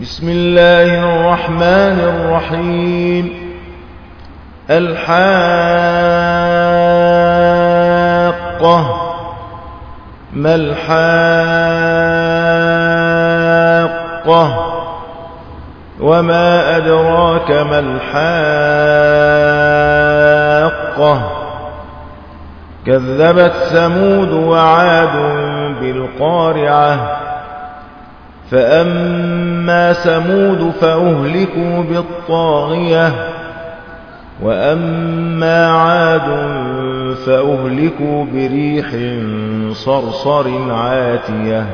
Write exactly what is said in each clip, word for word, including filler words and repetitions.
بسم الله الرحمن الرحيم. الحاقة. ما الحاقة وما أدراك ما الحاقة. كذبت ثمود وعاد بالقارعة. فأما ثمود فأهلكوا بالطاغية وأما عاد فأهلكوا بريح صرصر عاتية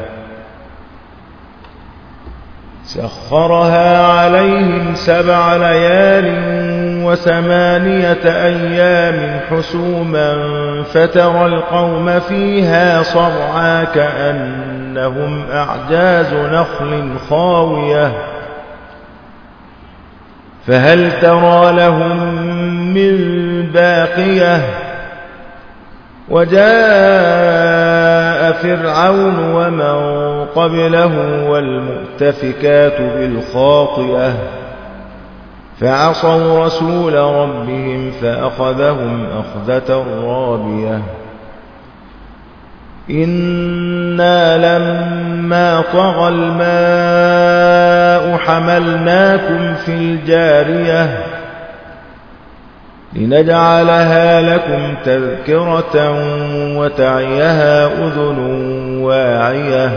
سخرها عليهم سبع ليال وثمانية أيام حسوما فترى القوم فيها صرعى كأنهم أعجاز نخل خاوية فهل ترى لهم من باقية. وجاء فرعون ومن قبله والمؤتفكات بالخاطئة فعصوا رسول ربهم فأخذهم أخذة رابية. إنا لما طغى الماء حملناكم في الجارية لنجعلها لكم تذكرة وتعيها أذن واعية.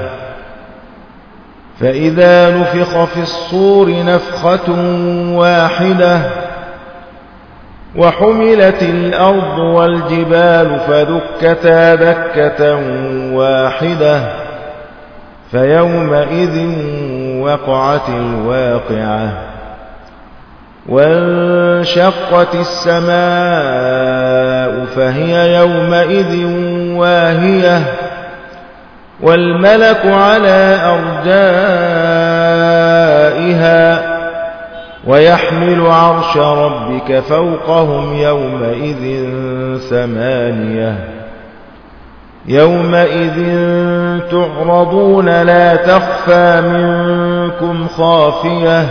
فإذا نفخ في الصور نفخة واحدة وحملت الأرض والجبال فدكتا دكة واحدة فيومئذ وقعت الواقعة. وانشقت السماء فهي يومئذ واهية والملك على أرجائها ويحمل عرش ربك فوقهم يومئذ ثمانية. يومئذ تعرضون لا تخفى منكم خافية.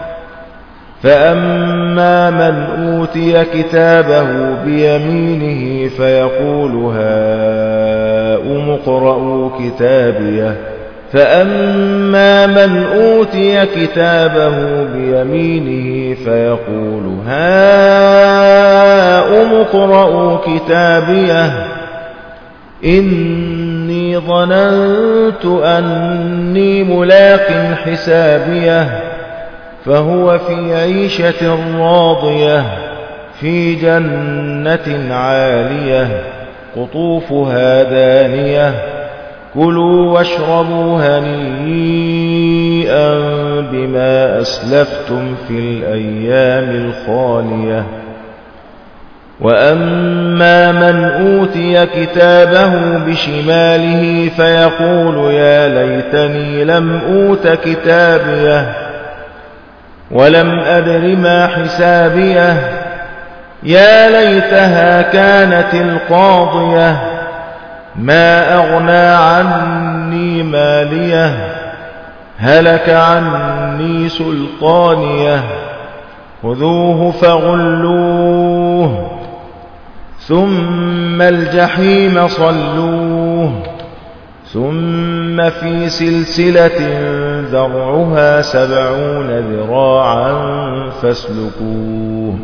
فأما من أوتي كتابه بيمينه فيقول هاؤم اقرءوا كتابيه. فأما من أوتي كتابه بيمينه فيقول هاؤم اقرءوا كتابيه إني ظننت أني ملاق حسابيه. فهو في عيشة راضية في جنة عالية قطوفها دانية كلوا واشربوا هنيئا بما أسلفتم في الأيام الخالية. وأما من أوتي كتابه بشماله فيقول يا ليتني لم أوت كتابيه ولم أدر ما حسابيه. يا ليتها كانت القاضية ما أغنى عني ماليه هلك عني سلطانيه. خذوه فغلوه ثم الجحيم صلوه ثم في سلسلة ذرعها سبعون ذراعا فاسلكوه.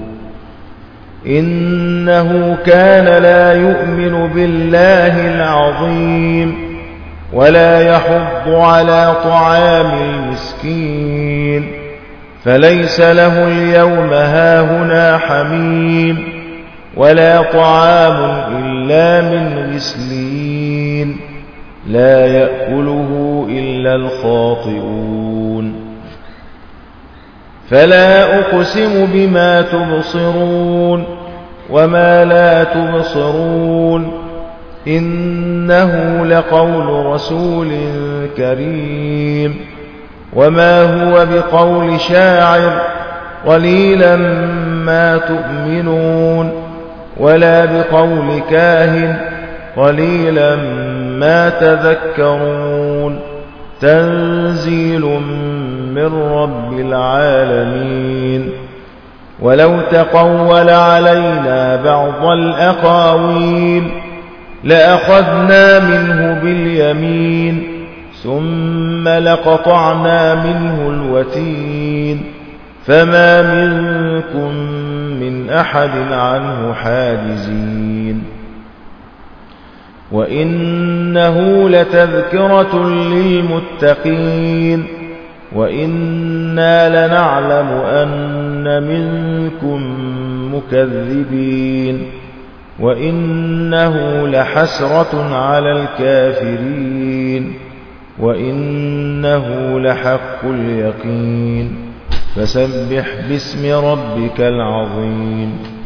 إنه كان لا يؤمن بالله العظيم ولا يحض على طعام المسكين فليس له اليوم هاهنا حميم ولا طعام إلا من غسلين لا يأكله إلا الخاطئون. فلا أقسم بما تبصرون وما لا تبصرون إنه لقول رسول كريم وما هو بقول شاعر قليلا ما تؤمنون ولا بقول كاهن قليلا ما تذكرون تنزيل من رب العالمين. ولو تقول علينا بعض الأقاويل لأخذنا منه باليمين ثم لقطعنا منه الوتين فما منكم من أحد عنه حاجزين. وإنه لتذكرة للمتقين وإنا لنعلم أن منكم مكذبين وإنه لحسرة على الكافرين وإنه لحق اليقين. فسبح باسم ربك العظيم.